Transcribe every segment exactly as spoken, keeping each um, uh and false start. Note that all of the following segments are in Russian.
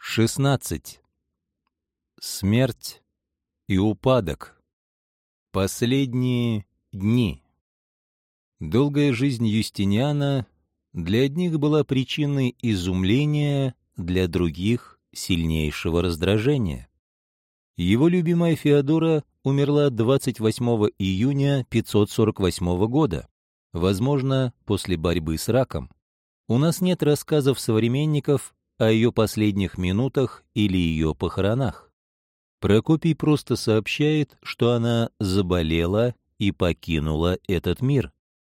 шестнадцать. Смерть и упадок. Последние дни. Долгая жизнь Юстиниана для одних была причиной изумления, для других — сильнейшего раздражения. Его любимая Феодора умерла двадцать восьмого июня пятьсот сорок восьмого года, возможно, после борьбы с раком. У нас нет рассказов современников о ее последних минутах или ее похоронах. Прокопий просто сообщает, что она заболела и покинула этот мир.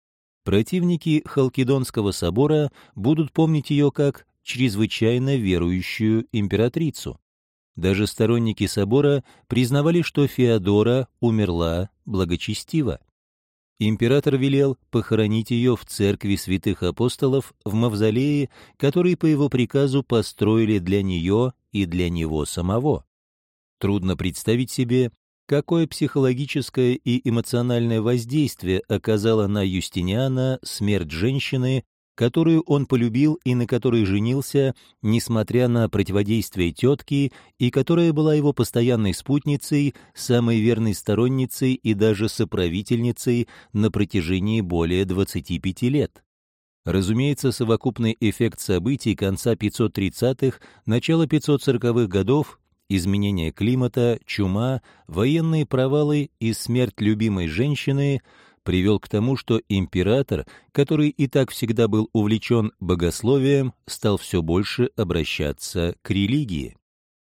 Противники Халкидонского собора будут помнить ее как чрезвычайно верующую императрицу. Даже сторонники собора признавали, что Феодора умерла благочестиво. Император велел похоронить ее в церкви святых апостолов в мавзолее, который по его приказу построили для нее и для него самого. Трудно представить себе, какое психологическое и эмоциональное воздействие оказала на Юстиниана смерть женщины, которую он полюбил и на которой женился, несмотря на противодействие тетки, и которая была его постоянной спутницей, самой верной сторонницей и даже соправительницей на протяжении более двадцати пяти лет. Разумеется, совокупный эффект событий конца пятьсот тридцатых, начала пятьсот сороковых годов, изменение климата, чума, военные провалы и смерть любимой женщины привел к тому, что император, который и так всегда был увлечен богословием, стал все больше обращаться к религии.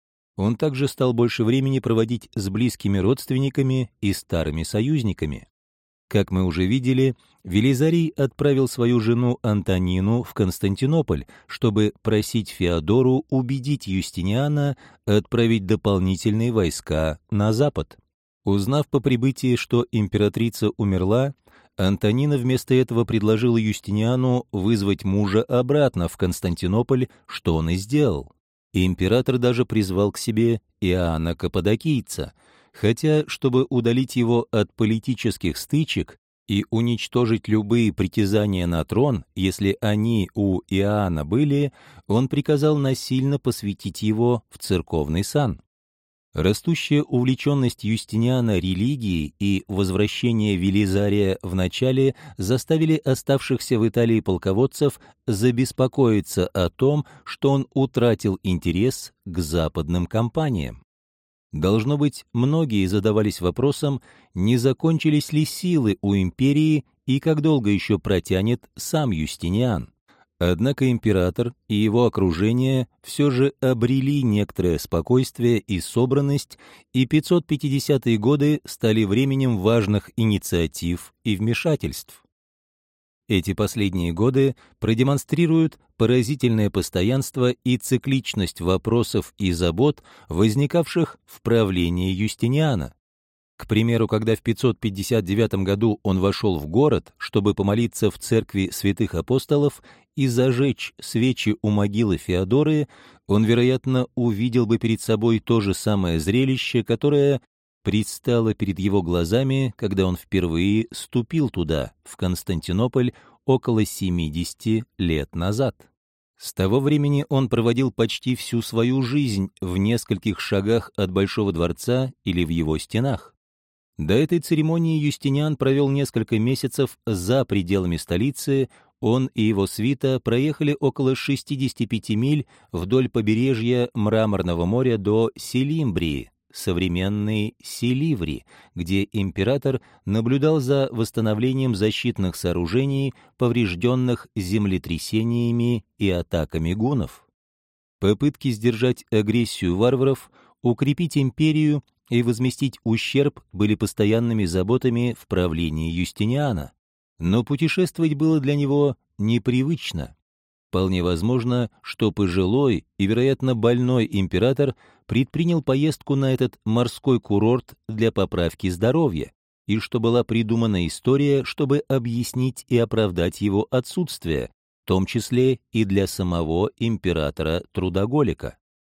Он также стал больше времени проводить с близкими родственниками и старыми союзниками. Как мы уже видели, Велизарий отправил свою жену Антонину в Константинополь, чтобы просить Феодору убедить Юстиниана отправить дополнительные войска на запад. Узнав по прибытии, что императрица умерла, Антонина вместо этого предложила Юстиниану вызвать мужа обратно в Константинополь, что он и сделал. Император даже призвал к себе Иоанна Каппадокийца, хотя, чтобы удалить его от политических стычек и уничтожить любые притязания на трон, если они у Иоанна были, он приказал насильно посвятить его в церковный сан. Растущая увлеченность Юстиниана религией и возвращение Велизария в начале заставили оставшихся в Италии полководцев забеспокоиться о том, что он утратил интерес к западным кампаниям. Должно быть, многие задавались вопросом, не закончились ли силы у империи и как долго еще протянет сам Юстиниан. Однако император и его окружение все же обрели некоторое спокойствие и собранность, и пятьсот пятидесятые годы стали временем важных инициатив и вмешательств. Эти последние годы продемонстрируют поразительное постоянство и цикличность вопросов и забот, возникавших в правлении Юстиниана. К примеру, когда в пятьсот пятьдесят девятом году он вошел в город, чтобы помолиться в церкви святых апостолов и зажечь свечи у могилы Феодоры, он, вероятно, увидел бы перед собой то же самое зрелище, которое предстало перед его глазами, когда он впервые ступил туда, в Константинополь, около семидесяти лет назад. С того времени он проводил почти всю свою жизнь в нескольких шагах от Большого дворца или в его стенах. До этой церемонии Юстиниан провел несколько месяцев за пределами столицы. Он и его свита проехали около шестидесяти пяти миль вдоль побережья Мраморного моря до Селимбрии, современной Селиври, где император наблюдал за восстановлением защитных сооружений, поврежденных землетрясениями и атаками гуннов. Попытки сдержать агрессию варваров, укрепить империю и возместить ущерб были постоянными заботами в правлении Юстиниана. Но путешествовать было для него непривычно. Вполне возможно, что пожилой и, вероятно, больной император предпринял поездку на этот морской курорт для поправки здоровья, и что была придумана история, чтобы объяснить и оправдать его отсутствие, в том числе и для самого императора-трудоголика.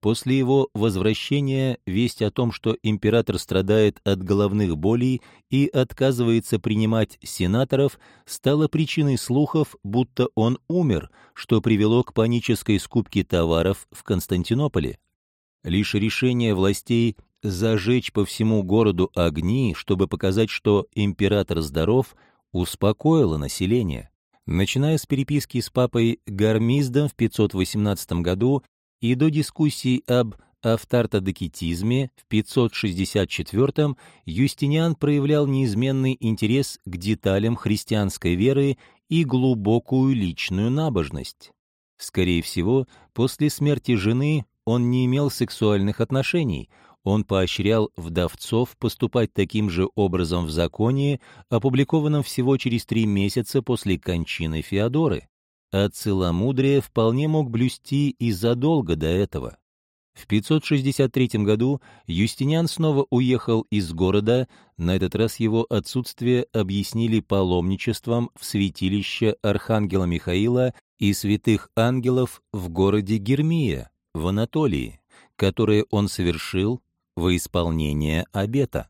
После его возвращения весть о том, что император страдает от головных болей и отказывается принимать сенаторов, стала причиной слухов, будто он умер, что привело к панической скупке товаров в Константинополе. Лишь решение властей зажечь по всему городу огни, чтобы показать, что император здоров, успокоило население. Начиная с переписки с папой Гармиздом в пятьсот восемнадцатом году и до дискуссий об автартодокетизме в пятьсот шестьдесят четвёртом, Юстиниан проявлял неизменный интерес к деталям христианской веры и глубокую личную набожность. Скорее всего, после смерти жены он не имел сексуальных отношений, он поощрял вдовцов поступать таким же образом в законе, опубликованном всего через три месяца после кончины Феодоры. А целомудрие вполне мог блюсти и задолго до этого. В пятьсот шестьдесят третьем году Юстиниан снова уехал из города, на этот раз его отсутствие объяснили паломничеством в святилище Архангела Михаила и святых ангелов в городе Гермия, в Анатолии, которое он совершил во исполнение обета.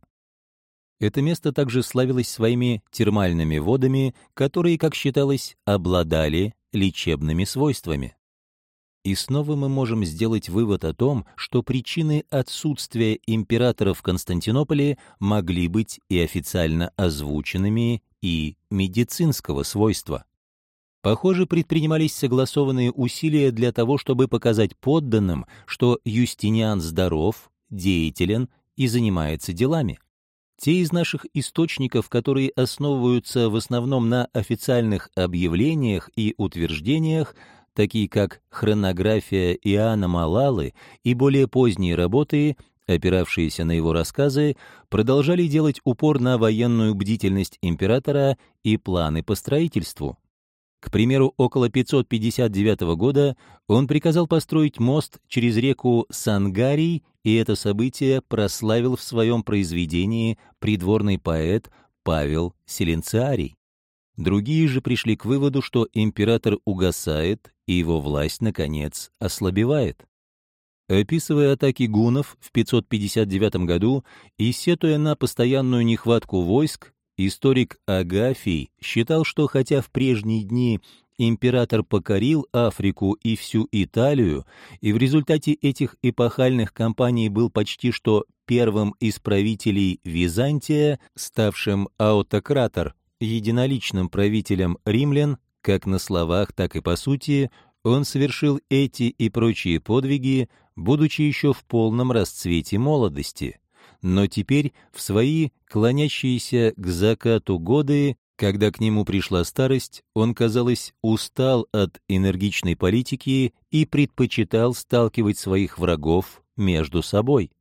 Это место также славилось своими термальными водами, которые, как считалось, обладали лечебными свойствами. И снова мы можем сделать вывод о том, что причины отсутствия императора в Константинополе могли быть и официально озвученными, и медицинского свойства. Похоже, предпринимались согласованные усилия для того, чтобы показать подданным, что Юстиниан здоров, деятелен и занимается делами. Те из наших источников, которые основываются в основном на официальных объявлениях и утверждениях, такие как «Хронография Иоанна Малалы» и более поздние работы, опиравшиеся на его рассказы, продолжали делать упор на военную бдительность императора и планы по строительству. К примеру, около пятьсот пятьдесят девятого года он приказал построить мост через реку Сангарий, и это событие прославил в своем произведении придворный поэт Павел Селенциарий. Другие же пришли к выводу, что император угасает, и его власть, наконец, ослабевает. Описывая атаки гуннов в пятьсот пятьдесят девятом году и сетуя на постоянную нехватку войск, историк Агафий считал, что хотя в прежние дни император покорил Африку и всю Италию, и в результате этих эпохальных кампаний был почти что первым из правителей Византия, ставшим аутократор, единоличным правителем римлян, как на словах, так и по сути, он совершил эти и прочие подвиги, будучи еще в полном расцвете молодости. Но теперь, в свои клонящиеся к закату годы, когда к нему пришла старость, он, казалось, устал от энергичной политики и предпочитал сталкивать своих врагов между собой.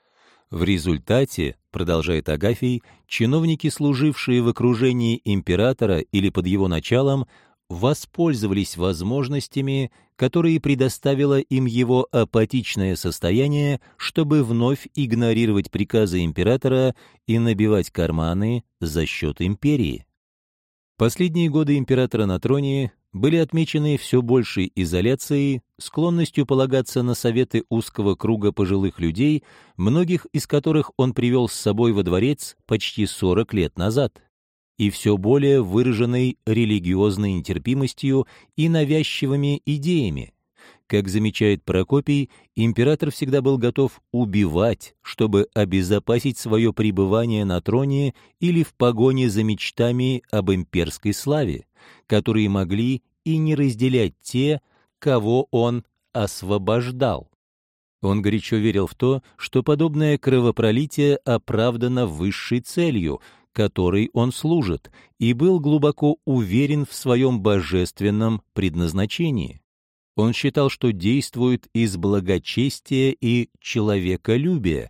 В результате, продолжает Агафий, чиновники, служившие в окружении императора или под его началом, воспользовались возможностями, которые предоставило им его апатичное состояние, чтобы вновь игнорировать приказы императора и набивать карманы за счет империи. Последние годы императора на троне были отмечены все большей изоляцией, склонностью полагаться на советы узкого круга пожилых людей, многих из которых он привел с собой во дворец почти сорок лет назад, и все более выраженной религиозной нетерпимостью и навязчивыми идеями. Как замечает Прокопий, император всегда был готов убивать, чтобы обезопасить свое пребывание на троне или в погоне за мечтами об имперской славе, которые могли и не разделять те, кого он освобождал. Он горячо верил в то, что подобное кровопролитие оправдано высшей целью, которой он служит, и был глубоко уверен в своем божественном предназначении. Он считал, что действует из благочестия и человеколюбия,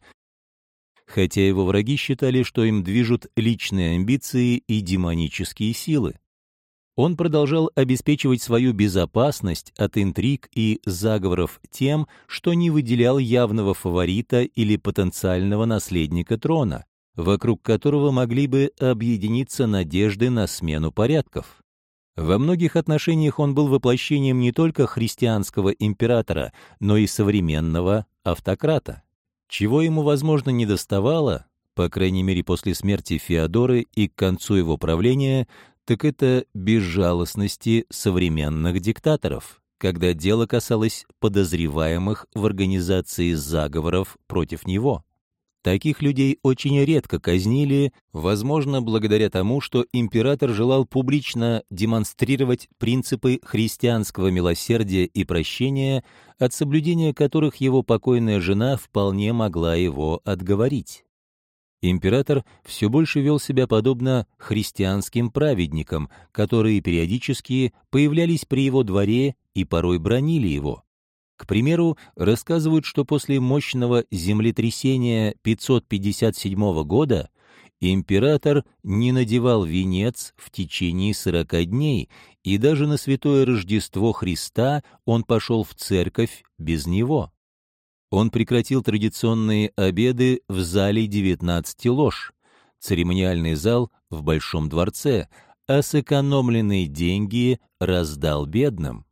хотя его враги считали, что им движут личные амбиции и демонические силы. Он продолжал обеспечивать свою безопасность от интриг и заговоров тем, что не выделял явного фаворита или потенциального наследника трона, вокруг которого могли бы объединиться надежды на смену порядков. Во многих отношениях он был воплощением не только христианского императора, но и современного автократа. Чего ему, возможно, недоставало, по крайней мере после смерти Феодоры и к концу его правления, так это безжалостности современных диктаторов, когда дело касалось подозреваемых в организации заговоров против него. Таких людей очень редко казнили, возможно, благодаря тому, что император желал публично демонстрировать принципы христианского милосердия и прощения, от соблюдения которых его покойная жена вполне могла его отговорить. Император все больше вел себя подобно христианским праведникам, которые периодически появлялись при его дворе и порой бранили его. К примеру, рассказывают, что после мощного землетрясения пятьсот пятьдесят седьмого года император не надевал венец в течение сорока дней, и даже на Святое Рождество Христа он пошел в церковь без него. Он прекратил традиционные обеды в зале девятнадцати лож, церемониальный зал в Большом дворце, а сэкономленные деньги раздал бедным.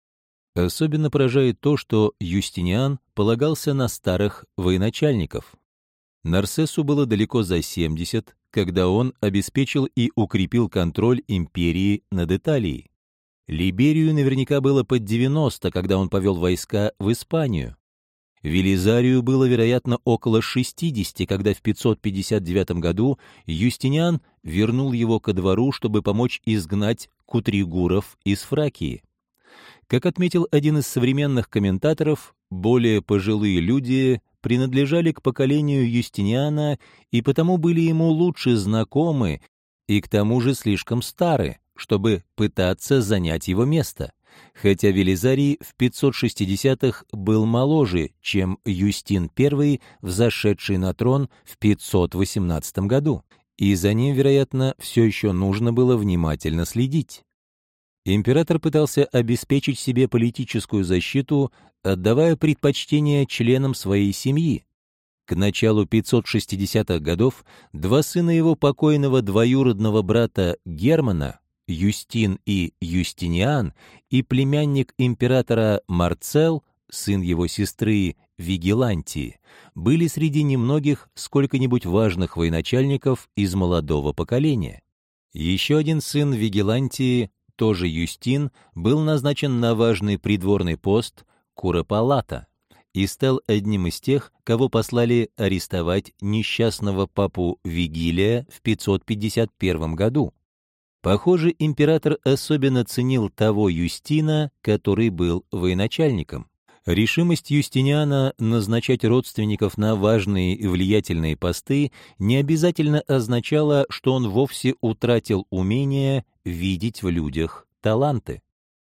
Особенно поражает то, что Юстиниан полагался на старых военачальников. Нарсесу было далеко за семьдесят, когда он обеспечил и укрепил контроль империи над Италией. Либерию наверняка было под девяносто, когда он повел войска в Испанию. Велизарию было, вероятно, около шестидесяти, когда в пятьсот пятьдесят девятом году Юстиниан вернул его ко двору, чтобы помочь изгнать кутригуров из Фракии. Как отметил один из современных комментаторов, более пожилые люди принадлежали к поколению Юстиниана и потому были ему лучше знакомы и к тому же слишком стары, чтобы пытаться занять его место, хотя Велизарий в пятьсот шестидесятых был моложе, чем Юстин I, взошедший на трон в пятьсот восемнадцатом году, и за ним, вероятно, все еще нужно было внимательно следить. Император пытался обеспечить себе политическую защиту, отдавая предпочтение членам своей семьи. К началу пятьсот шестидесятых годов два сына его покойного двоюродного брата Германа, Юстин и Юстиниан, и племянник императора Марцел, сын его сестры Вигилантии, были среди немногих сколько-нибудь важных военачальников из молодого поколения. Еще один сын Вигилантии, тоже Юстин, был назначен на важный придворный пост куропалата и стал одним из тех, кого послали арестовать несчастного папу Вигилия в пятьсот пятьдесят первом году. Похоже, император особенно ценил того Юстина, который был военачальником. Решимость Юстиниана назначать родственников на важные и влиятельные посты не обязательно означала, что он вовсе утратил умение видеть в людях таланты.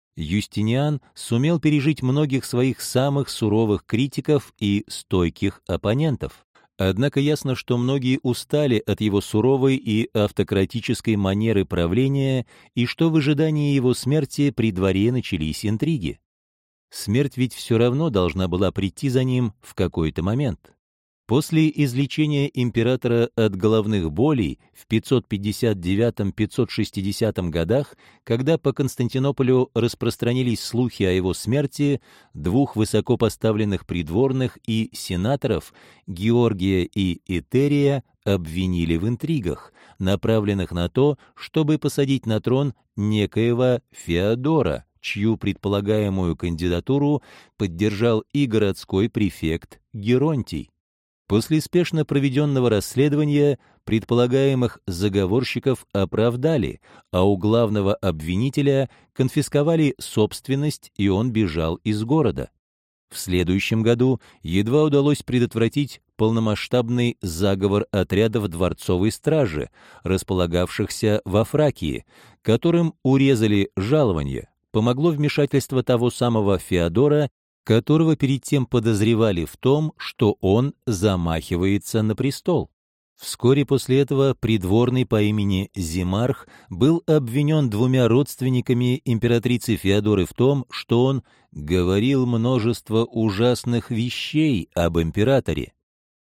Юстиниан сумел пережить многих своих самых суровых критиков и стойких оппонентов. Однако ясно, что многие устали от его суровой и автократической манеры правления, и что в ожидании его смерти при дворе начались интриги. Смерть ведь все равно должна была прийти за ним в какой-то момент. После излечения императора от головных болей в пятьсот пятьдесят девятом — пятьсот шестидесятом годах, когда по Константинополю распространились слухи о его смерти, двух высокопоставленных придворных и сенаторов, Георгия и Итерия, обвинили в интригах, направленных на то, чтобы посадить на трон некоего Феодора, чью предполагаемую кандидатуру поддержал и городской префект Геронтий. После спешно проведенного расследования предполагаемых заговорщиков оправдали, а у главного обвинителя конфисковали собственность, и он бежал из города. В следующем году едва удалось предотвратить полномасштабный заговор отрядов дворцовой стражи, располагавшихся во Фракии, которым урезали жалования. Помогло вмешательство того самого Феодора, которого перед тем подозревали в том, что он замахивается на престол. Вскоре после этого придворный по имени Зимарх был обвинен двумя родственниками императрицы Феодоры в том, что он говорил множество ужасных вещей об императоре.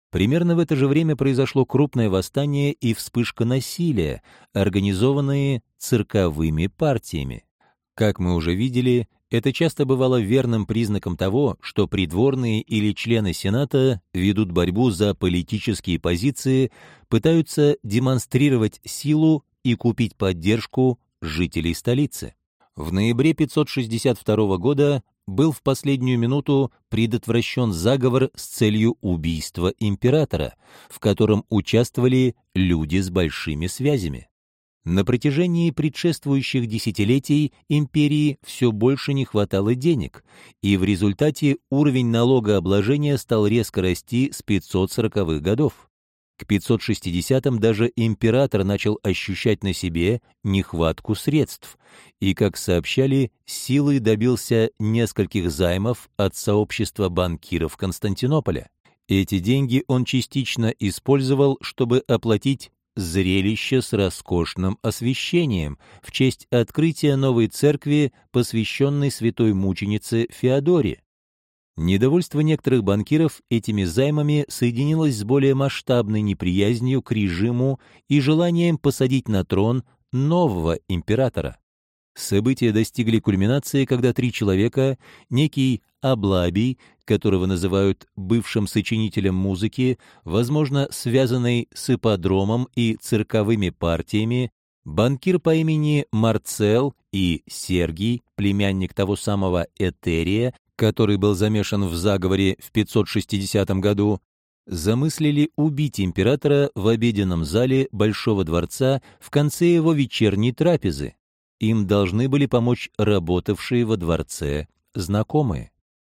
Примерно в это же время произошло крупное восстание и вспышка насилия, организованные цирковыми партиями. Как мы уже видели, это часто бывало верным признаком того, что придворные или члены Сената ведут борьбу за политические позиции, пытаются демонстрировать силу и купить поддержку жителей столицы. В ноябре пятьсот шестьдесят второго года был в последнюю минуту предотвращен заговор с целью убийства императора, в котором участвовали люди с большими связями. На протяжении предшествующих десятилетий империи все больше не хватало денег, и в результате уровень налогообложения стал резко расти с пятьсот сороковых годов. К пятьсот шестидесятым даже император начал ощущать на себе нехватку средств и, как сообщали, силой добился нескольких займов от сообщества банкиров Константинополя. Эти деньги он частично использовал, чтобы оплатить зрелище с роскошным освящением в честь открытия новой церкви, посвященной святой мученице Феодоре. Недовольство некоторых банкиров этими займами соединилось с более масштабной неприязнью к режиму и желанием посадить на трон нового императора. События достигли кульминации, когда три человека, некий Аблабий, которого называют бывшим сочинителем музыки, возможно, связанный с ипподромом и цирковыми партиями, банкир по имени Марцел и Сергий, племянник того самого Этерия, который был замешан в заговоре в пятьсот шестидесятом году, замыслили убить императора в обеденном зале Большого дворца в конце его вечерней трапезы. Им должны были помочь работавшие во дворце знакомые.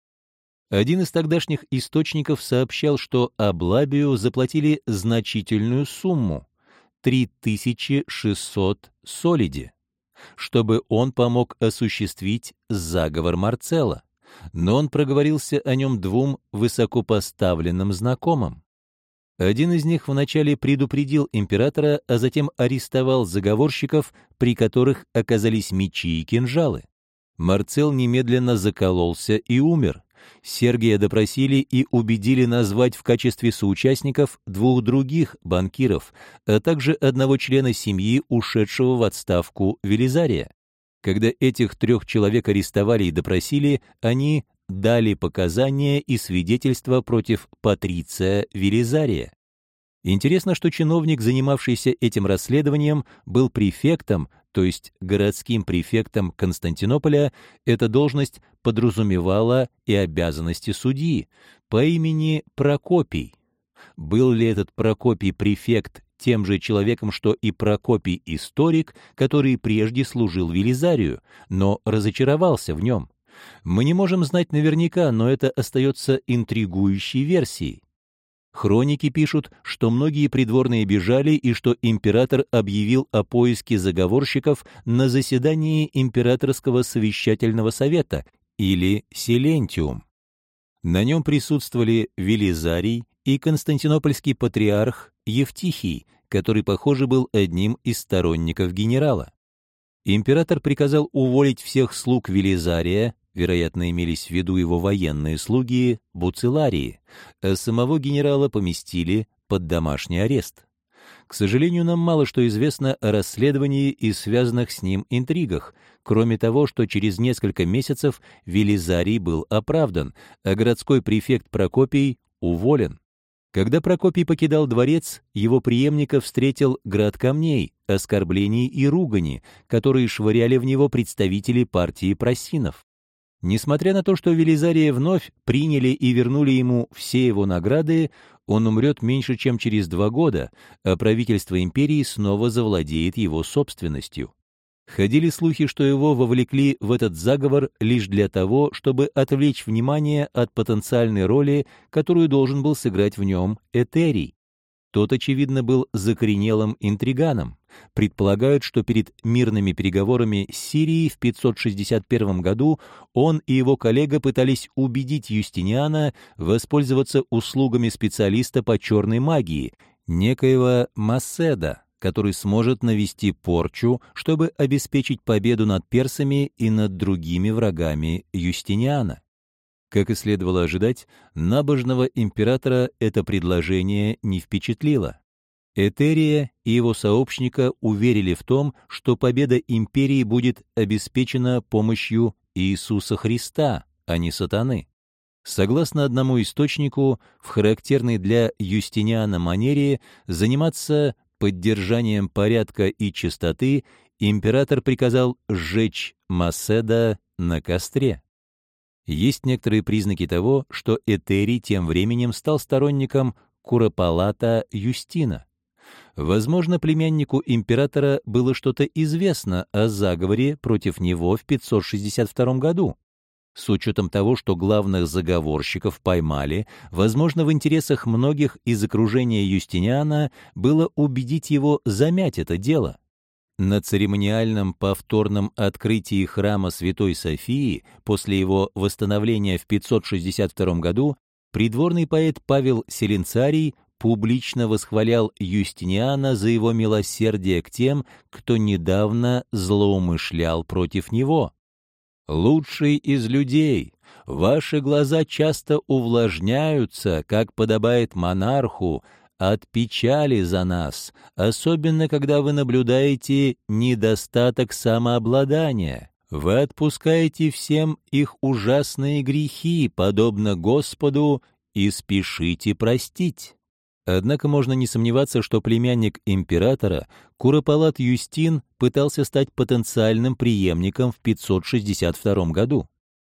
Один из тогдашних источников сообщал, что Аблабию заплатили значительную сумму — три тысячи шестьсот солиди, чтобы он помог осуществить заговор Марцела, но он проговорился о нем двум высокопоставленным знакомым. Один из них вначале предупредил императора, а затем арестовал заговорщиков, при которых оказались мечи и кинжалы. Марцел немедленно закололся и умер. Сергия допросили и убедили назвать в качестве соучастников двух других банкиров, а также одного члена семьи, ушедшего в отставку Велизария. Когда этих трех человек арестовали и допросили, они дали показания и свидетельства против Патриция Велизария. Интересно, что чиновник, занимавшийся этим расследованием, был префектом, то есть городским префектом Константинополя. Эта должность подразумевала и обязанности судьи по имени Прокопий. Был ли этот Прокопий префект тем же человеком, что и Прокопий историк, который прежде служил Велизарию, но разочаровался в нем? Мы не можем знать наверняка, но это остается интригующей версией. Хроники пишут, что многие придворные бежали и что император объявил о поиске заговорщиков на заседании Императорского совещательного совета, или Силентиум. На нем присутствовали Велизарий и константинопольский патриарх Евтихий, который, похоже, был одним из сторонников генерала. Император приказал уволить всех слуг Велизария, вероятно, имелись в виду его военные слуги, буцеларии, а самого генерала поместили под домашний арест. К сожалению, нам мало что известно о расследовании и связанных с ним интригах, кроме того, что через несколько месяцев Велизарий был оправдан, а городской префект Прокопий уволен. Когда Прокопий покидал дворец, его преемника встретил град камней, оскорблений и ругани, которые швыряли в него представители партии просинов. Несмотря на то, что Велизария вновь приняли и вернули ему все его награды, он умрет меньше, чем через два года, а правительство империи снова завладеет его собственностью. Ходили слухи, что его вовлекли в этот заговор лишь для того, чтобы отвлечь внимание от потенциальной роли, которую должен был сыграть в нем Этерий. Тот, очевидно, был закоренелым интриганом. Предполагают, что перед мирными переговорами с Сирией в пятьсот шестьдесят первом году он и его коллега пытались убедить Юстиниана воспользоваться услугами специалиста по черной магии, некоего Масседа, который сможет навести порчу, чтобы обеспечить победу над персами и над другими врагами Юстиниана. Как и следовало ожидать, набожного императора это предложение не впечатлило. Этерия и его сообщника уверили в том, что победа империи будет обеспечена помощью Иисуса Христа, а не сатаны. Согласно одному источнику, в характерной для Юстиниана манере заниматься поддержанием порядка и чистоты император приказал сжечь Масседа на костре. Есть некоторые признаки того, что Этерий тем временем стал сторонником Куропалата Юстина. Возможно, племяннику императора было что-то известно о заговоре против него в пятьсот шестьдесят втором году. С учетом того, что главных заговорщиков поймали, возможно, в интересах многих из окружения Юстиниана было убедить его замять это дело. На церемониальном повторном открытии храма Святой Софии после его восстановления в пятьсот шестьдесят втором году придворный поэт Павел Селенцарий публично восхвалял Юстиниана за его милосердие к тем, кто недавно злоумышлял против него. «Лучший из людей, ваши глаза часто увлажняются, как подобает монарху, от печали за нас, особенно когда вы наблюдаете недостаток самообладания. Вы отпускаете всем их ужасные грехи, подобно Господу, и спешите простить». Однако можно не сомневаться, что племянник императора, Куропалат Юстин, пытался стать потенциальным преемником в пятьсот шестьдесят втором году.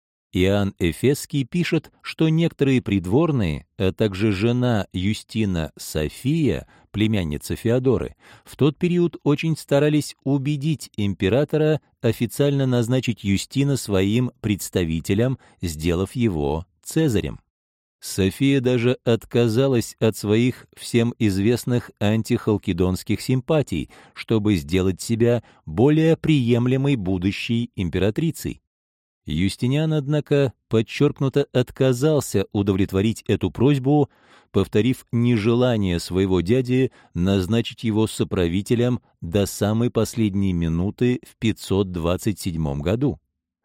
Иоанн Эфесский пишет, что некоторые придворные, а также жена Юстина София, племянница Феодоры, в тот период очень старались убедить императора официально назначить Юстина своим представителем, сделав его цезарем. София даже отказалась от своих всем известных антихалкидонских симпатий, чтобы сделать себя более приемлемой будущей императрицей. Юстиниан, однако, подчеркнуто отказался удовлетворить эту просьбу, повторив нежелание своего дяди назначить его соправителем до самой последней минуты в пятьсот двадцать седьмом году.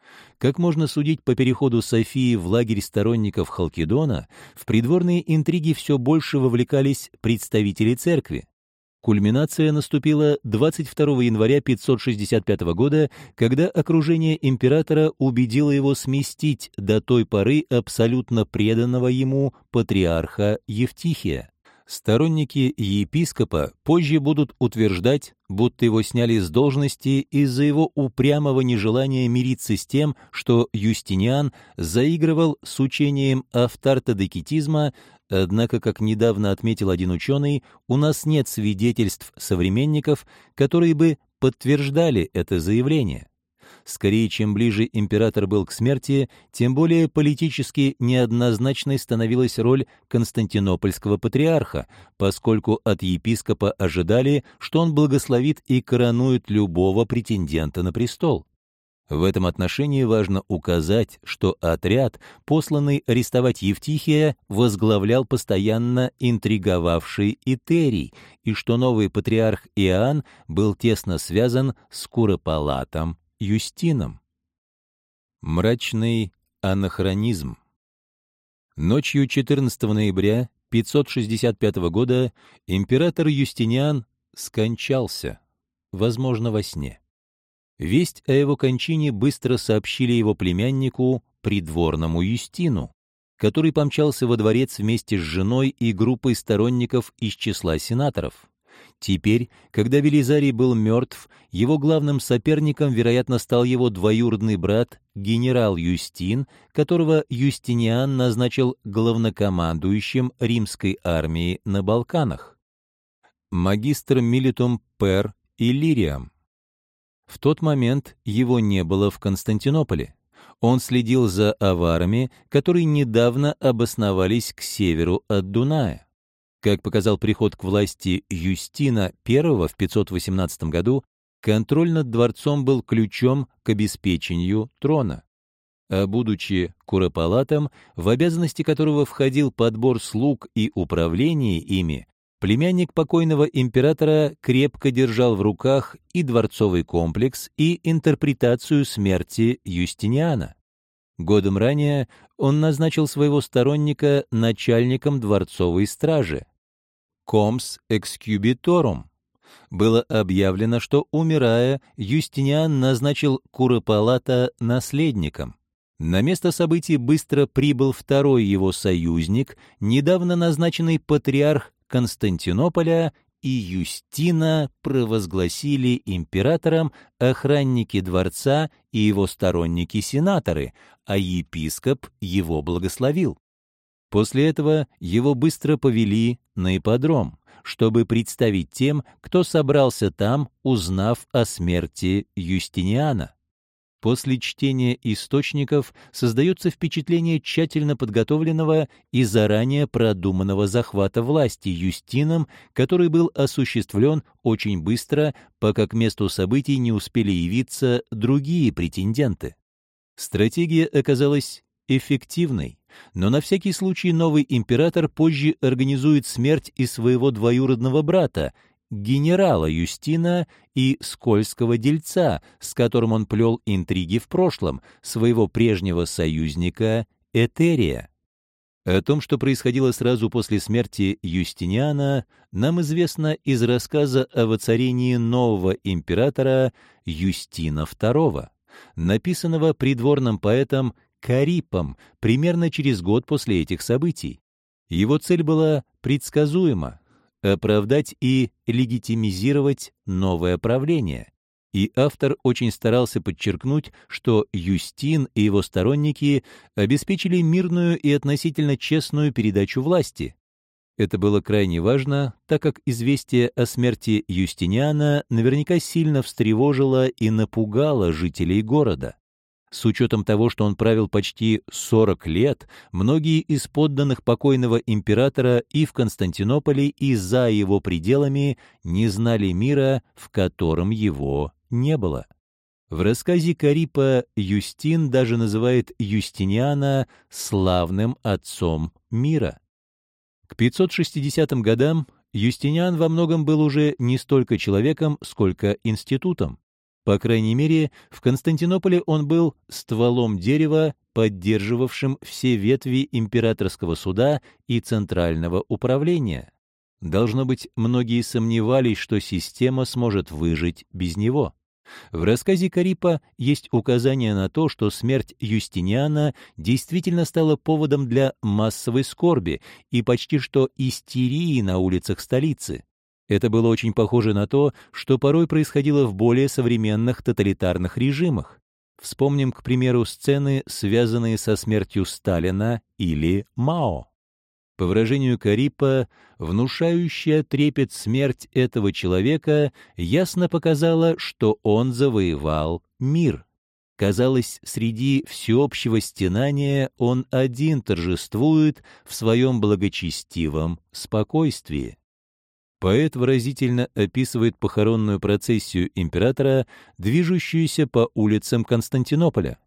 Как можно судить по переходу Софии в лагерь сторонников Халкидона, в придворные интриги все больше вовлекались представители церкви. Кульминация наступила двадцать второго января пятьсот шестьдесят пятого года, когда окружение императора убедило его сместить до той поры абсолютно преданного ему патриарха Евтихия. Сторонники епископа позже будут утверждать, будто его сняли с должности из-за его упрямого нежелания мириться с тем, что Юстиниан заигрывал с учением автартодокетизма, однако, как недавно отметил один ученый, у нас нет свидетельств современников, которые бы подтверждали это заявление. Скорее, чем ближе император был к смерти, тем более политически неоднозначной становилась роль константинопольского патриарха, поскольку от епископа ожидали, что он благословит и коронует любого претендента на престол. В этом отношении важно указать, что отряд, посланный арестовать Евтихия, возглавлял постоянно интриговавший Этерий, и что новый патриарх Иоанн был тесно связан с Куропалатом Юстином. Мрачный анахронизм. Ночью четырнадцатого ноября пятьсот шестьдесят пятого года император Юстиниан скончался, возможно, во сне. Весть о его кончине быстро сообщили его племяннику, придворному Юстину, который помчался во дворец вместе с женой и группой сторонников из числа сенаторов. Теперь, когда Велизарий был мертв, его главным соперником, вероятно, стал его двоюродный брат, генерал Юстин, которого Юстиниан назначил главнокомандующим римской армии на Балканах. Магистр милитум пер Иллириам. В тот момент его не было в Константинополе. Он следил за аварами, которые недавно обосновались к северу от Дуная. Как показал приход к власти Юстина I в пятьсот восемнадцатом году, контроль над дворцом был ключом к обеспечению трона. А будучи куропалатом, в обязанности которого входил подбор слуг и управление ими, племянник покойного императора крепко держал в руках и дворцовый комплекс, и интерпретацию смерти Юстиниана. Годом ранее он назначил своего сторонника начальником дворцовой стражи. Comes excubitorum. Было объявлено, что, умирая, Юстиниан назначил Куропалата наследником. На место событий быстро прибыл второй его союзник, недавно назначенный патриарх Константинополя, и Юстина провозгласили императором охранники дворца и его сторонники-сенаторы, а епископ его благословил. После этого его быстро повели на ипподром, чтобы представить тем, кто собрался там, узнав о смерти Юстиниана. После чтения источников создается впечатление тщательно подготовленного и заранее продуманного захвата власти Юстином, который был осуществлен очень быстро, пока к месту событий не успели явиться другие претенденты. Стратегия оказалась эффективной, но на всякий случай новый император позже организует смерть и своего двоюродного брата, генерала Юстина и скользкого дельца, с которым он плел интриги в прошлом, своего прежнего союзника Этерия. О том, что происходило сразу после смерти Юстиниана, нам известно из рассказа о воцарении нового императора Юстина второго, написанного придворным поэтом Кариппом примерно через год после этих событий. Его цель была предсказуема — оправдать и легитимизировать новое правление. И автор очень старался подчеркнуть, что Юстин и его сторонники обеспечили мирную и относительно честную передачу власти. Это было крайне важно, так как известие о смерти Юстиниана наверняка сильно встревожило и напугало жителей города. С учетом того, что он правил почти сорок лет, многие из подданных покойного императора и в Константинополе, и за его пределами не знали мира, в котором его не было. В рассказе Кариппа Юстин даже называет Юстиниана славным отцом мира. К пятьсот шестидесятым годам Юстиниан во многом был уже не столько человеком, сколько институтом. По крайней мере, в Константинополе он был стволом дерева, поддерживавшим все ветви императорского суда и центрального управления. Должно быть, многие сомневались, что система сможет выжить без него. В рассказе Кариппа есть указание на то, что смерть Юстиниана действительно стала поводом для массовой скорби и почти что истерии на улицах столицы. Это было очень похоже на то, что порой происходило в более современных тоталитарных режимах. Вспомним, к примеру, сцены, связанные со смертью Сталина или Мао. По выражению Кариппа, внушающая трепет смерть этого человека ясно показала, что он завоевал мир. Казалось, среди всеобщего стенания он один торжествует в своем благочестивом спокойствии. Поэт выразительно описывает похоронную процессию императора, движущуюся по улицам Константинополя.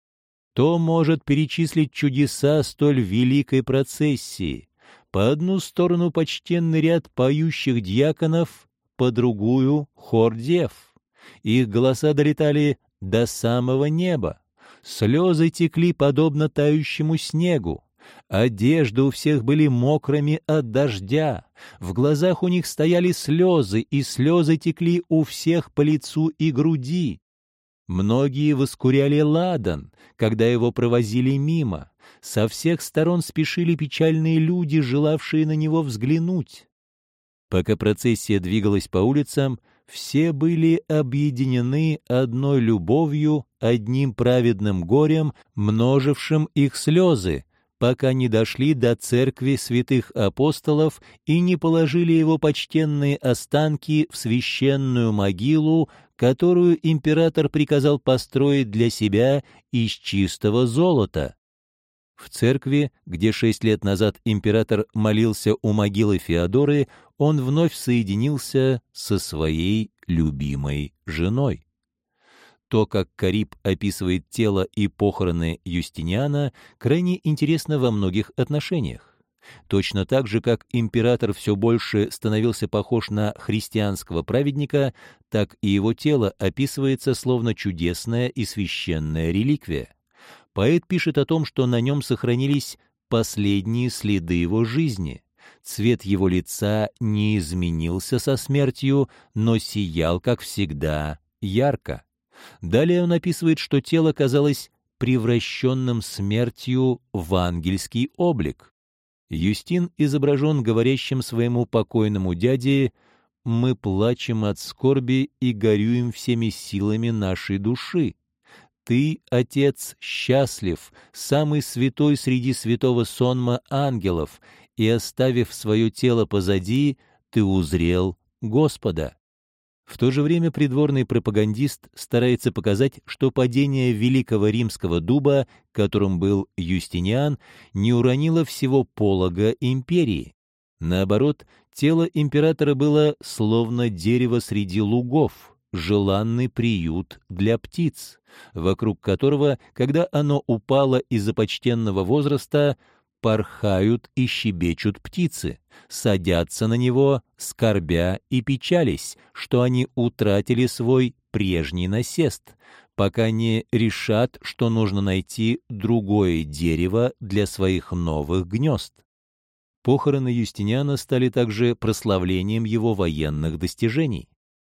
Кто может перечислить чудеса столь великой процессии? По одну сторону почтенный ряд поющих дьяконов, по другую — хор дев. Их голоса долетали до самого неба. Слезы текли подобно тающему снегу. Одежды у всех были мокрыми от дождя, в глазах у них стояли слезы, и слезы текли у всех по лицу и груди. Многие воскуряли ладан, когда его провозили мимо. Со всех сторон спешили печальные люди, желавшие на него взглянуть. Пока процессия двигалась по улицам, все были объединены одной любовью, одним праведным горем, множившим их слезы, пока не дошли до церкви святых апостолов и не положили его почтенные останки в священную могилу, которую император приказал построить для себя из чистого золота. В церкви, где шесть лет назад император молился у могилы Феодоры, он вновь соединился со своей любимой женой. То, как Карипп описывает тело и похороны Юстиниана, крайне интересно во многих отношениях. Точно так же, как император все больше становился похож на христианского праведника, так и его тело описывается словно чудесная и священная реликвия. Поэт пишет о том, что на нем сохранились последние следы его жизни. Цвет его лица не изменился со смертью, но сиял, как всегда, ярко. Далее он описывает, что тело казалось превращенным смертью в ангельский облик. Юстин изображен говорящим своему покойному дяде: «Мы плачем от скорби и горюем всеми силами нашей души. Ты, Отец, счастлив, самый святой среди святого сонма ангелов, и, оставив свое тело позади, ты узрел Господа». В то же время придворный пропагандист старается показать, что падение великого римского дуба, которым был Юстиниан, не уронило всего полога империи. Наоборот, тело императора было словно дерево среди лугов, желанный приют для птиц, вокруг которого, когда оно упало из-за почтенного возраста, порхают и щебечут птицы, садятся на него, скорбя и печались, что они утратили свой прежний насест, пока не решат, что нужно найти другое дерево для своих новых гнезд. Похороны Юстиниана стали также прославлением его военных достижений.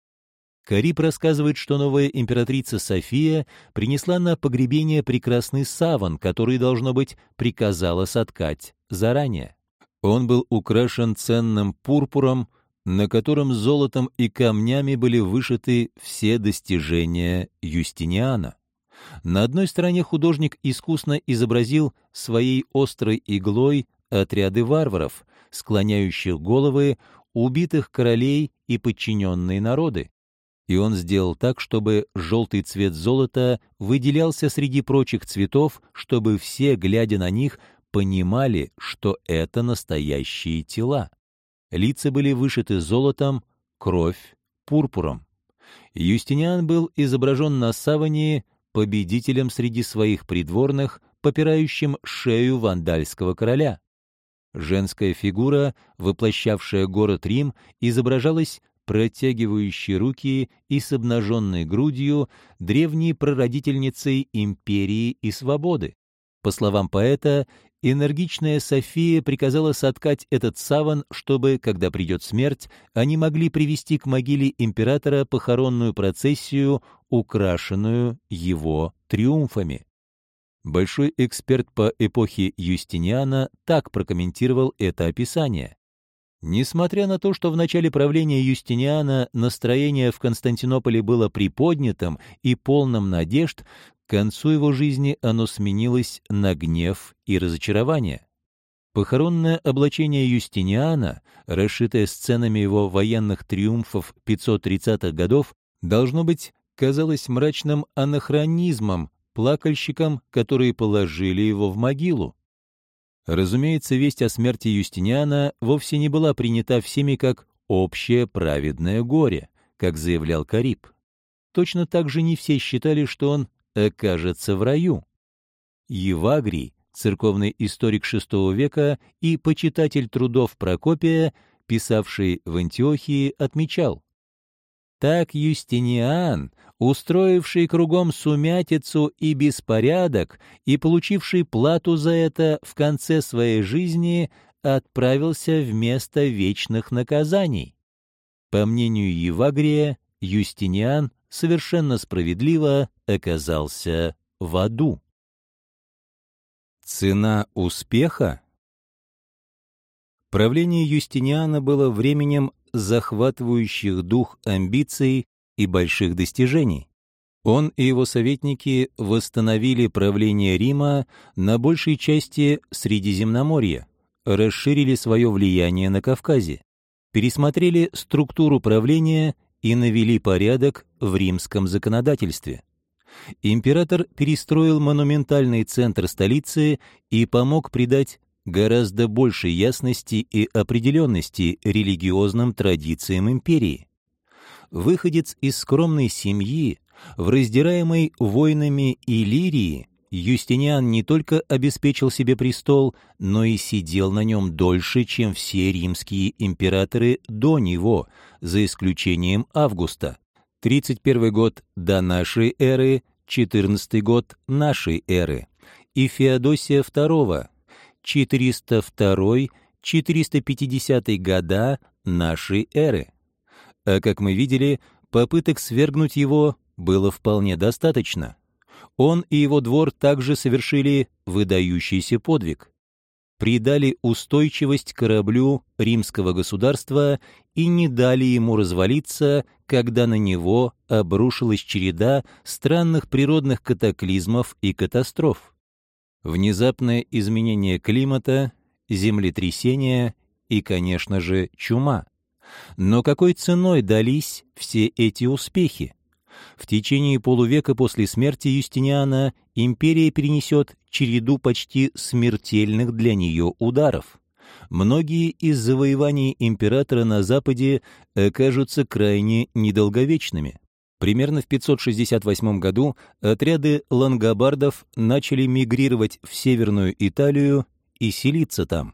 Карип рассказывает, что новая императрица София принесла на погребение прекрасный саван, который, должно быть, приказала соткать заранее. Он был украшен ценным пурпуром, на котором золотом и камнями были вышиты все достижения Юстиниана. На одной стороне художник искусно изобразил своей острой иглой отряды варваров, склоняющих головы, убитых королей и подчиненные народы. И он сделал так, чтобы желтый цвет золота выделялся среди прочих цветов, чтобы все, глядя на них, понимали, что это настоящие тела. Лица были вышиты золотом, кровь — пурпуром. Юстиниан был изображен на саване победителем среди своих придворных, попирающим шею вандальского короля. Женская фигура, воплощавшая город Рим, изображалась протягивающей руки и с обнаженной грудью, древней прародительницей империи и свободы. По словам поэта, энергичная София приказала соткать этот саван, чтобы, когда придет смерть, они могли привести к могиле императора похоронную процессию, украшенную его триумфами. Большой эксперт по эпохе Юстиниана так прокомментировал это описание. Несмотря на то, что в начале правления Юстиниана настроение в Константинополе было приподнятым и полным надежд, к концу его жизни оно сменилось на гнев и разочарование. Похоронное облачение Юстиниана, расшитое сценами его военных триумфов пятьсот тридцатых годов, должно быть, казалось мрачным анахронизмом, плакальщикам, которые положили его в могилу. Разумеется, весть о смерти Юстиниана вовсе не была принята всеми как общее праведное горе, как заявлял Карип. Точно так же не все считали, что он окажется в раю. Евагрий, церковный историк шестого века и почитатель трудов Прокопия, писавший в Антиохии, отмечал: «Так Юстиниан, устроивший кругом сумятицу и беспорядок и получивший плату за это в конце своей жизни, отправился в место вечных наказаний». По мнению Евагрия, Юстиниан совершенно справедливо оказался в аду. Цена успеха? Правление Юстиниана было временем захватывающих дух амбиций и больших достижений. Он и его советники восстановили правление Рима на большей части Средиземноморья, расширили свое влияние на Кавказе, пересмотрели структуру правления и навели порядок в римском законодательстве. Император перестроил монументальный центр столицы и помог придать гораздо больше ясности и определенности религиозным традициям империи. Выходец из скромной семьи, в раздираемой войнами Иллирии, Юстиниан не только обеспечил себе престол, но и сидел на нем дольше, чем все римские императоры до него, за исключением Августа. тридцать первый год до нашей эры, четырнадцатый год нашей эры. и Феодосия второго, четыреста второй — четыреста пятидесятый года нашей эры. А как мы видели, попыток свергнуть его было вполне достаточно. Он и его двор также совершили выдающийся подвиг. Придали устойчивость кораблю римского государства и не дали ему развалиться, когда на него обрушилась череда странных природных катаклизмов и катастроф. Внезапное изменение климата, землетрясения и, конечно же, чума. Но какой ценой дались все эти успехи? В течение полувека после смерти Юстиниана империя перенесет череду почти смертельных для нее ударов. Многие из завоеваний императора на Западе окажутся крайне недолговечными. Примерно в пятьсот шестьдесят восьмом году отряды лангобардов начали мигрировать в Северную Италию и селиться там.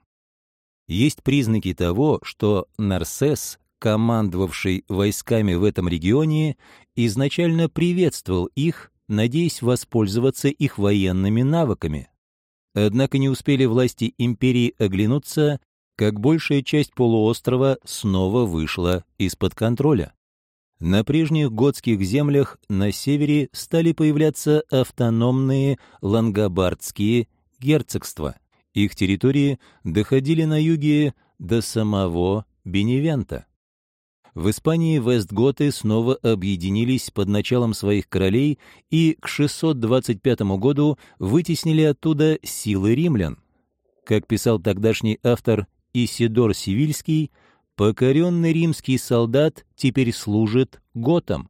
Есть признаки того, что Нарсес, командовавший войсками в этом регионе, изначально приветствовал их, надеясь воспользоваться их военными навыками. Однако не успели власти империи оглянуться, как большая часть полуострова снова вышла из-под контроля. На прежних готских землях на севере стали появляться автономные лангобардские герцогства. Их территории доходили на юге до самого Беневента. В Испании вестготы снова объединились под началом своих королей и к шестьсот двадцать пятому году вытеснили оттуда силы римлян. Как писал тогдашний автор Исидор Сивильский, покоренный римский солдат теперь служит готам.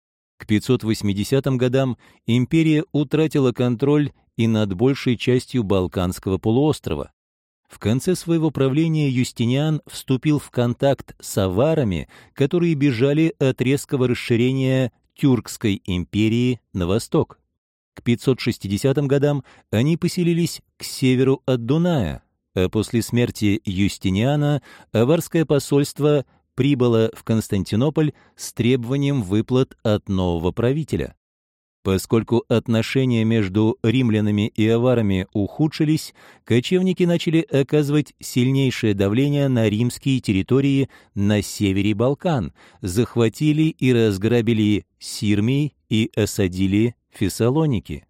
К пятьсот восьмидесятым годам империя утратила контроль и над большей частью Балканского полуострова. В конце своего правления Юстиниан вступил в контакт с аварами, которые бежали от резкого расширения Тюркской империи на восток. К пятьсот шестидесятым годам они поселились к северу от Дуная, а после смерти Юстиниана аварское посольство прибыло в Константинополь с требованием выплат от нового правителя. Поскольку отношения между римлянами и аварами ухудшились, кочевники начали оказывать сильнейшее давление на римские территории на севере Балкан, захватили и разграбили Сирмий и осадили Фессалоники.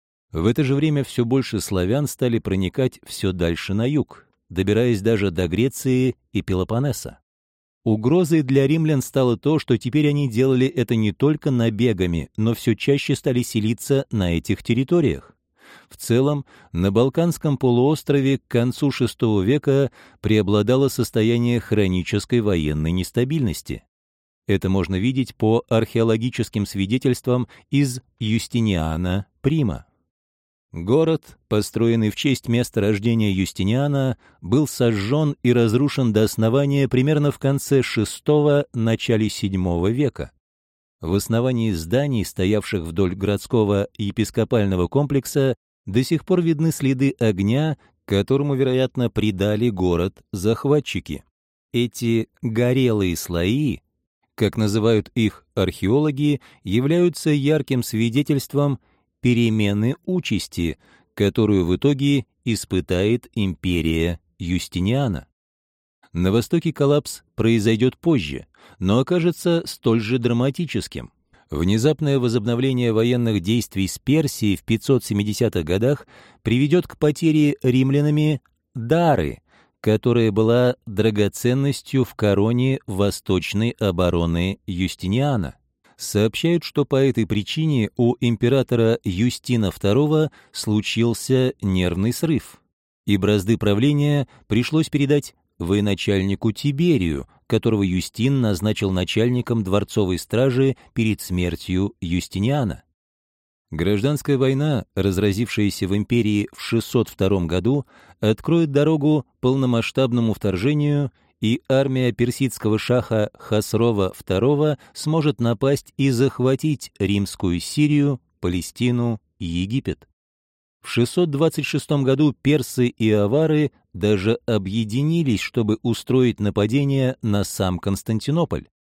В это же время все больше славян стали проникать все дальше на юг, добираясь даже до Греции и Пелопоннеса. Угрозой для римлян стало то, что теперь они делали это не только набегами, но все чаще стали селиться на этих территориях. В целом, на Балканском полуострове к концу шестого века преобладало состояние хронической военной нестабильности. Это можно видеть по археологическим свидетельствам из Юстиниана Прима. Город, построенный в честь места рождения Юстиниана, был сожжен и разрушен до основания примерно в конце шестого — начале седьмого века. В основании зданий, стоявших вдоль городского епископального комплекса, до сих пор видны следы огня, которому, вероятно, придали город захватчики. Эти горелые слои, как называют их археологи, являются ярким свидетельством перемены участи, которую в итоге испытает империя Юстиниана. На востоке коллапс произойдет позже, но окажется столь же драматическим. Внезапное возобновление военных действий с Персией в пятьсот семидесятых годах приведет к потере римлянами Дары, которая была драгоценностью в короне восточной обороны Юстиниана. Сообщают, что по этой причине у императора Юстина второго случился нервный срыв, и бразды правления пришлось передать военачальнику Тиберию, которого Юстин назначил начальником дворцовой стражи перед смертью Юстиниана. Гражданская война, разразившаяся в империи в шестьсот втором году, откроет дорогу полномасштабному вторжению, и армия персидского шаха Хасрова второго сможет напасть и захватить римскую Сирию, Палестину и Египет. В шестьсот двадцать шестом году персы и авары даже объединились, чтобы устроить нападение на сам Константинополь.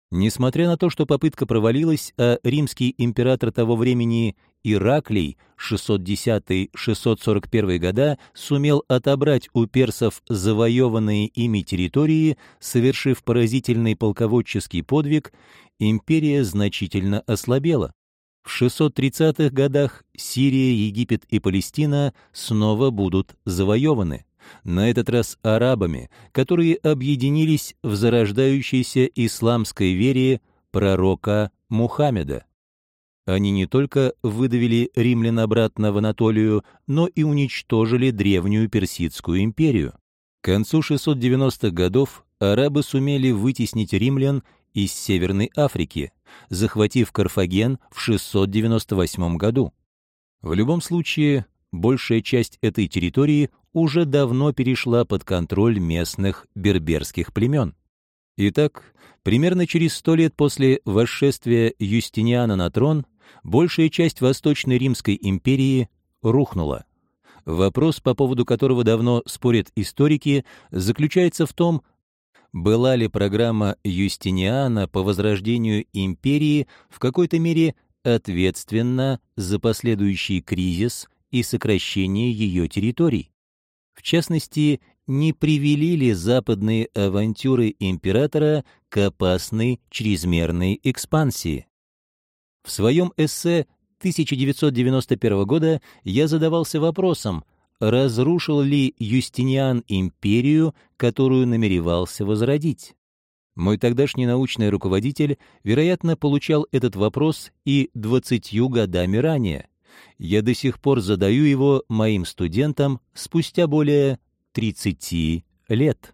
Несмотря на то, что попытка провалилась, а римский император того времени Ираклий шестьсот десятый — шестьсот сорок первый года сумел отобрать у персов завоеванные ими территории, совершив поразительный полководческий подвиг, империя значительно ослабела. В шестьсот тридцатых годах Сирия, Египет и Палестина снова будут завоеваны, на этот раз арабами, которые объединились в зарождающейся исламской вере пророка Мухаммеда. Они не только выдавили римлян обратно в Анатолию, но и уничтожили древнюю Персидскую империю. К концу шестьсот девяностых годов арабы сумели вытеснить римлян из Северной Африки, захватив Карфаген в шестьсот девяносто восьмом году. В любом случае, большая часть этой территории уже давно перешла под контроль местных берберских племен. Итак, примерно через сто лет после восшествия Юстиниана на трон большая часть Восточной Римской империи рухнула. Вопрос, по поводу которого давно спорят историки, заключается в том, была ли программа Юстиниана по возрождению империи в какой-то мере ответственна за последующий кризис и сокращение ее территорий. В частности, не привели ли западные авантюры императора к опасной чрезмерной экспансии? В своем эссе тысяча девятьсот девяносто первого года я задавался вопросом, разрушил ли Юстиниан империю, которую намеревался возродить? Мой тогдашний научный руководитель, вероятно, получал этот вопрос и двадцатью годами ранее. Я до сих пор задаю его моим студентам спустя более тридцати лет.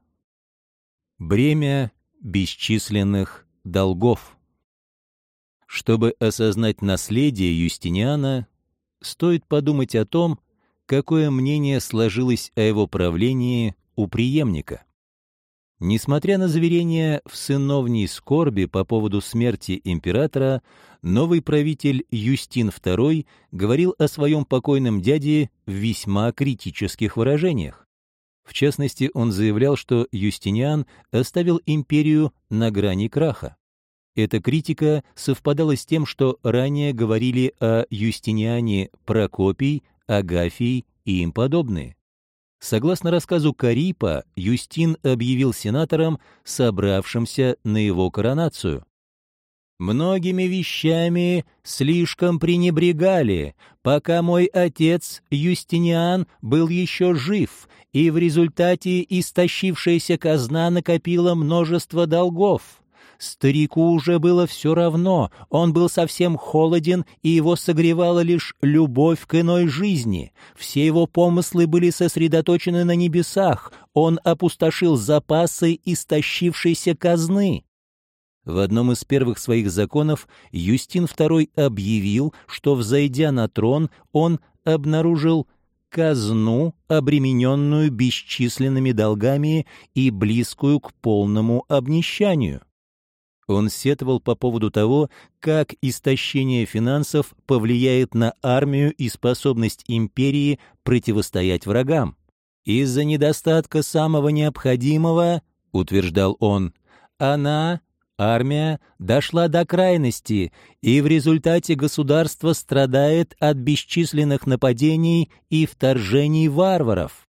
Бремя бесчисленных долгов. Чтобы осознать наследие Юстиниана, стоит подумать о том, какое мнение сложилось о его правлении у преемника. Несмотря на заверения в сыновней скорби по поводу смерти императора, новый правитель Юстин второй говорил о своем покойном дяде в весьма критических выражениях. В частности, он заявлял, что Юстиниан оставил империю на грани краха. Эта критика совпадала с тем, что ранее говорили о Юстиниане Прокопий, Агафий и им подобные. Согласно рассказу Карипа, Юстин объявил сенаторам, собравшимся на его коронацию: «Многими вещами слишком пренебрегали, пока мой отец Юстиниан был еще жив, и в результате истощившаяся казна накопила множество долгов. Старику уже было все равно, он был совсем холоден, и его согревала лишь любовь к иной жизни. Все его помыслы были сосредоточены на небесах, он опустошил запасы истощившейся казны». В одном из первых своих законов Юстин второй объявил, что, взойдя на трон, он обнаружил казну, обремененную бесчисленными долгами и близкую к полному обнищанию. Он сетовал по поводу того, как истощение финансов повлияет на армию и способность империи противостоять врагам. «Из-за недостатка самого необходимого, — утверждал он, — она, армия, дошла до крайности, и в результате государство страдает от бесчисленных нападений и вторжений варваров».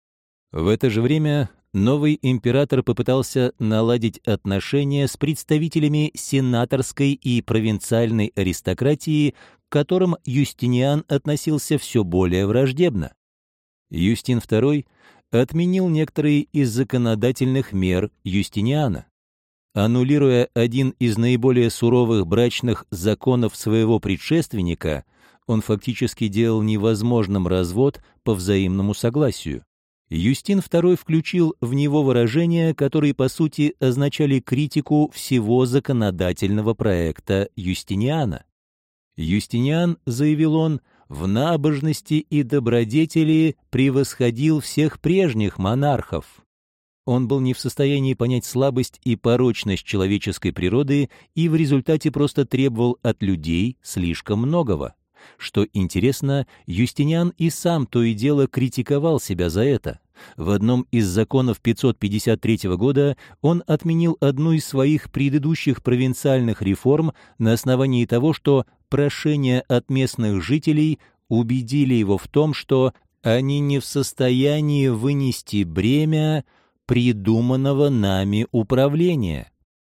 В это же время новый император попытался наладить отношения с представителями сенаторской и провинциальной аристократии, к которым Юстиниан относился все более враждебно. Юстин второй отменил некоторые из законодательных мер Юстиниана. Аннулируя один из наиболее суровых брачных законов своего предшественника, он фактически делал невозможным развод по взаимному согласию. Юстин второй включил в него выражения, которые, по сути, означали критику всего законодательного проекта Юстиниана. Юстиниан, заявил он, в набожности и добродетели превосходил всех прежних монархов. Он был не в состоянии понять слабость и порочность человеческой природы и в результате просто требовал от людей слишком многого. Что интересно, Юстиниан и сам то и дело критиковал себя за это. В одном из законов пятьсот пятьдесят третьего года он отменил одну из своих предыдущих провинциальных реформ на основании того, что прошения от местных жителей убедили его в том, что они не в состоянии вынести бремя придуманного нами управления.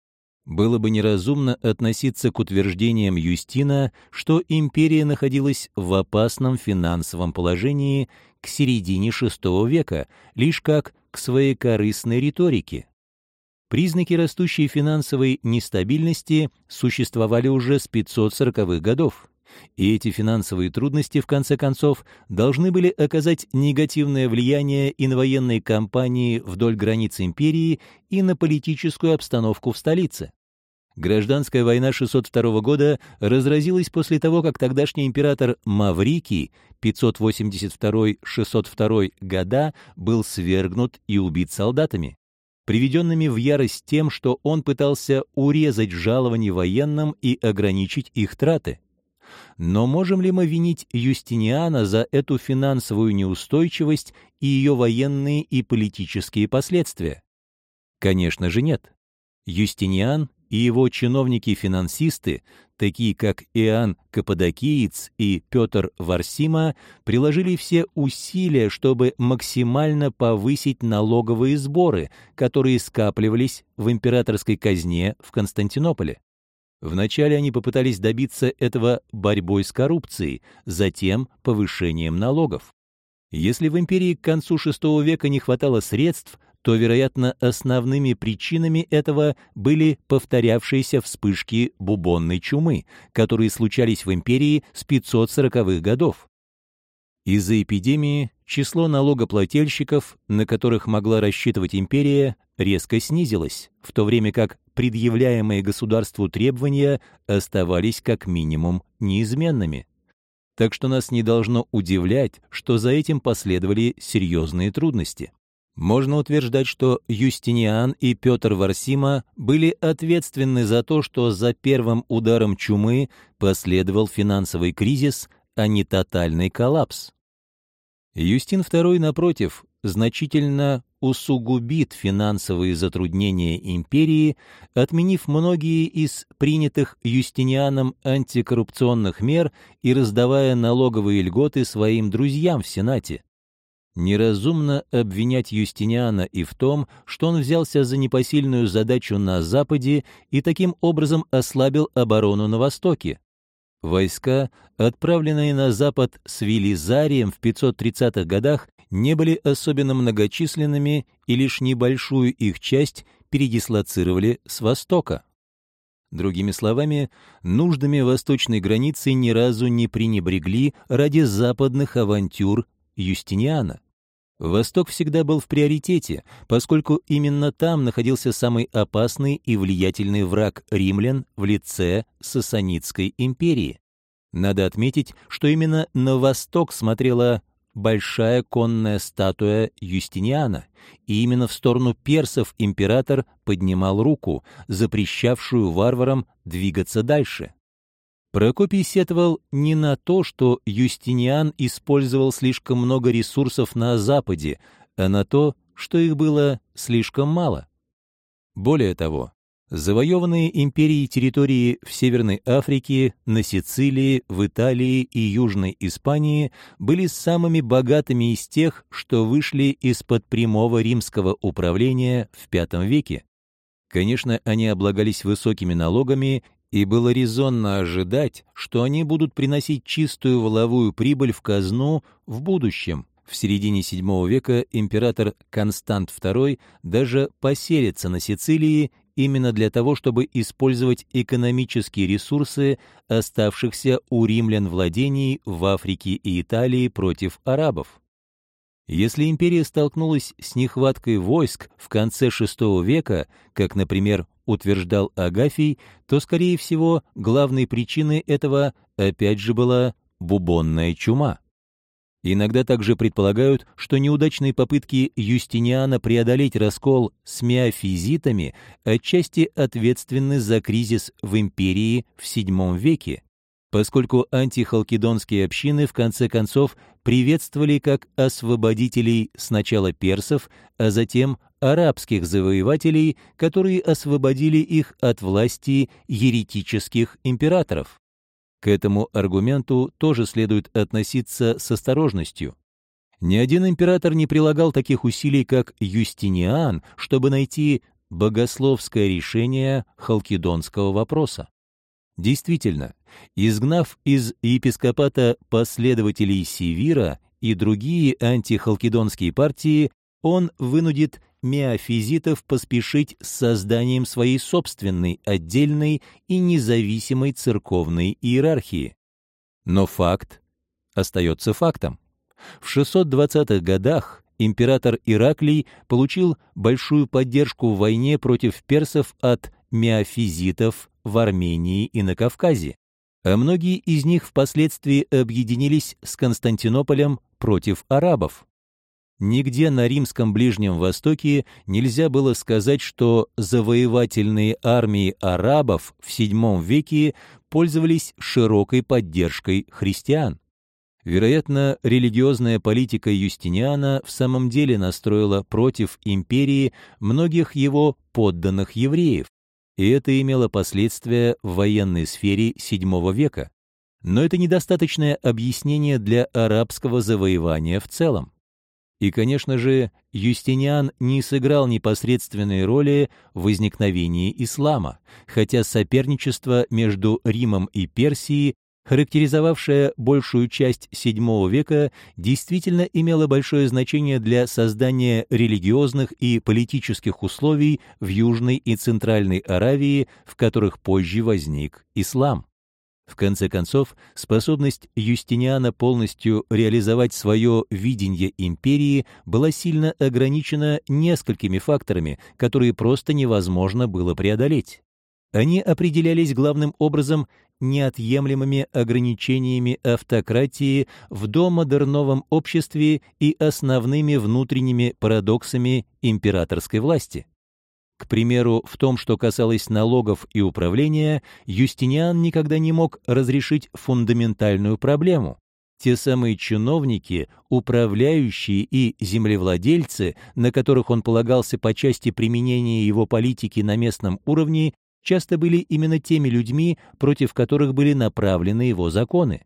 Было бы неразумно относиться к утверждениям Юстина, что империя находилась в опасном финансовом положении к середине шестого века, лишь как к своекорыстной риторике. Признаки растущей финансовой нестабильности существовали уже с пятьсот сороковых годов. И эти финансовые трудности, в конце концов, должны были оказать негативное влияние и на военные кампании вдоль границ империи, и на политическую обстановку в столице. Гражданская война шестьсот второго года разразилась после того, как тогдашний император Маврикий пятьсот восемьдесят второй — шестьсот второй года был свергнут и убит солдатами, приведенными в ярость тем, что он пытался урезать жалования военным и ограничить их траты. Но можем ли мы винить Юстиниана за эту финансовую неустойчивость и ее военные и политические последствия? Конечно же нет. Юстиниан и его чиновники-финансисты, такие как Иоанн Каппадокиец и Петр Варсима, приложили все усилия, чтобы максимально повысить налоговые сборы, которые скапливались в императорской казне в Константинополе. Вначале они попытались добиться этого борьбой с коррупцией, затем повышением налогов. Если в империи к концу шестого века не хватало средств, то, вероятно, основными причинами этого были повторявшиеся вспышки бубонной чумы, которые случались в империи с пятьсот сороковых годов. Из-за эпидемии число налогоплательщиков, на которых могла рассчитывать империя, резко снизилось, в то время как предъявляемые государству требования оставались как минимум неизменными. Так что нас не должно удивлять, что за этим последовали серьезные трудности. Можно утверждать, что Юстиниан и Петр Варсима были ответственны за то, что за первым ударом чумы последовал финансовый кризис, а не тотальный коллапс. Юстин второй, напротив, значительно усугубит финансовые затруднения империи, отменив многие из принятых Юстинианом антикоррупционных мер и раздавая налоговые льготы своим друзьям в Сенате. Неразумно обвинять Юстиниана и в том, что он взялся за непосильную задачу на Западе и таким образом ослабил оборону на Востоке. Войска, отправленные на Запад с Велизарием в пятьсот тридцатых годах, не были особенно многочисленными, и лишь небольшую их часть передислоцировали с Востока. Другими словами, нуждами восточной границы ни разу не пренебрегли ради западных авантюр Юстиниана. Восток всегда был в приоритете, поскольку именно там находился самый опасный и влиятельный враг римлян в лице Сасанидской империи. Надо отметить, что именно на восток смотрела большая конная статуя Юстиниана, и именно в сторону персов император поднимал руку, запрещавшую варварам двигаться дальше. Прокопий сетовал не на то, что Юстиниан использовал слишком много ресурсов на Западе, а на то, что их было слишком мало. Более того, завоеванные империей территории в Северной Африке, на Сицилии, в Италии и Южной Испании были самыми богатыми из тех, что вышли из-под прямого римского управления в пятом веке. Конечно, они облагались высокими налогами, и было резонно ожидать, что они будут приносить чистую валовую прибыль в казну в будущем. В середине седьмого века император Констант второй даже поселится на Сицилии именно для того, чтобы использовать экономические ресурсы оставшихся у римлян владений в Африке и Италии против арабов. Если империя столкнулась с нехваткой войск в конце шестого века, как, например, утверждал Агафий, то, скорее всего, главной причиной этого опять же была бубонная чума. Иногда также предполагают, что неудачные попытки Юстиниана преодолеть раскол с миофизитами отчасти ответственны за кризис в империи в седьмом веке. поскольку антихалкидонские общины в конце концов приветствовали как освободителей сначала персов, а затем арабских завоевателей, которые освободили их от власти еретических императоров. К этому аргументу тоже следует относиться с осторожностью. Ни один император не прилагал таких усилий, как Юстиниан, чтобы найти богословское решение халкидонского вопроса. Действительно, изгнав из епископата последователей Севира и другие антихалкидонские партии, он вынудит миафизитов поспешить с созданием своей собственной отдельной и независимой церковной иерархии. Но факт остается фактом. В шестьсот двадцатых годах император Ираклий получил большую поддержку в войне против персов от миафизитов в Армении и на Кавказе, а многие из них впоследствии объединились с Константинополем против арабов. Нигде на римском Ближнем Востоке нельзя было сказать, что завоевательные армии арабов в седьмом веке пользовались широкой поддержкой христиан. Вероятно, религиозная политика Юстиниана в самом деле настроила против империи многих его подданных евреев, и это имело последствия в военной сфере седьмого века. Но это недостаточное объяснение для арабского завоевания в целом. И, конечно же, Юстиниан не сыграл непосредственной роли в возникновении ислама, хотя соперничество между Римом и Персией, характеризовавшее большую часть седьмого века, действительно имело большое значение для создания религиозных и политических условий в Южной и Центральной Аравии, в которых позже возник ислам. В конце концов, способность Юстиниана полностью реализовать свое видение империи была сильно ограничена несколькими факторами, которые просто невозможно было преодолеть. Они определялись главным образом неотъемлемыми ограничениями автократии в домодерновом обществе и основными внутренними парадоксами императорской власти. К примеру, в том, что касалось налогов и управления, Юстиниан никогда не мог разрешить фундаментальную проблему. Те самые чиновники, управляющие и землевладельцы, на которых он полагался по части применения его политики на местном уровне, часто были именно теми людьми, против которых были направлены его законы.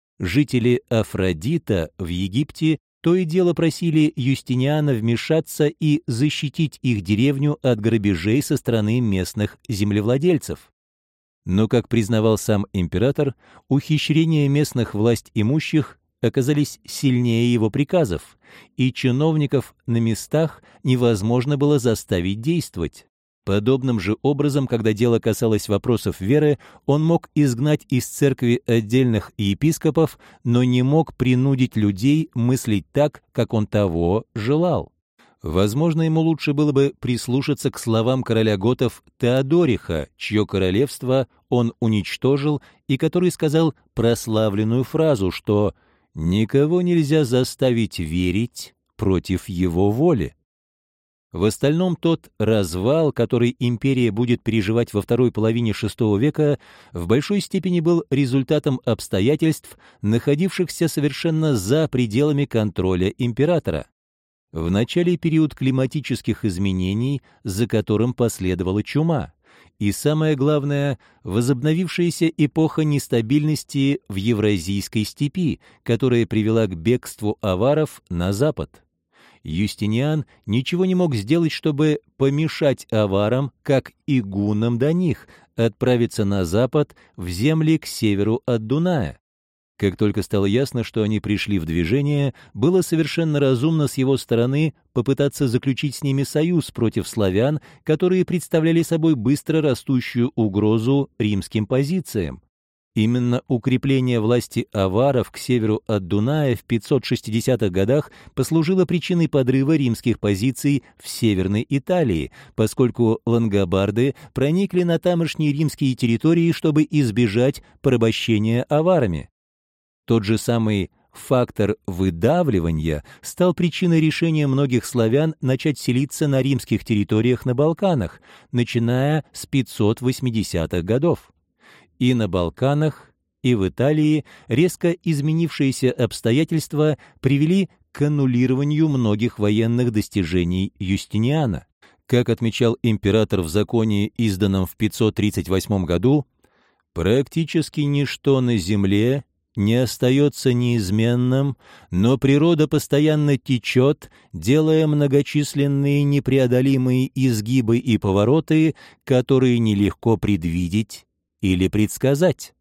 Жители Афродита в Египте то и дело просили Юстиниана вмешаться и защитить их деревню от грабежей со стороны местных землевладельцев. Но, как признавал сам император, ухищрения местных властимущих оказались сильнее его приказов, и чиновников на местах невозможно было заставить действовать. Подобным же образом, когда дело касалось вопросов веры, он мог изгнать из церкви отдельных епископов, но не мог принудить людей мыслить так, как он того желал. Возможно, ему лучше было бы прислушаться к словам короля готов Теодориха, чье королевство он уничтожил и который сказал прославленную фразу, что «никого нельзя заставить верить против его воли». В остальном тот развал, который империя будет переживать во второй половине шестого века, в большой степени был результатом обстоятельств, находившихся совершенно за пределами контроля императора. В начале период климатических изменений, за которым последовала чума, и, самое главное, возобновившаяся эпоха нестабильности в Евразийской степи, которая привела к бегству аваров на запад. Юстиниан ничего не мог сделать, чтобы помешать аварам, как и гуннам до них, отправиться на запад, в земли к северу от Дуная. Как только стало ясно, что они пришли в движение, было совершенно разумно с его стороны попытаться заключить с ними союз против славян, которые представляли собой быстро растущую угрозу римским позициям. Именно укрепление власти аваров к северу от Дуная в пятьсот шестидесятых годах послужило причиной подрыва римских позиций в Северной Италии, поскольку лангобарды проникли на тамошние римские территории, чтобы избежать порабощения аварами. Тот же самый фактор выдавливания стал причиной решения многих славян начать селиться на римских территориях на Балканах, начиная с пятьсот восьмидесятых годов. И на Балканах, и в Италии резко изменившиеся обстоятельства привели к аннулированию многих военных достижений Юстиниана. Как отмечал император в законе, изданном в пятьсот тридцать восьмом году, «практически ничто на земле не остается неизменным, но природа постоянно течет, делая многочисленные непреодолимые изгибы и повороты, которые нелегко предвидеть или предсказать».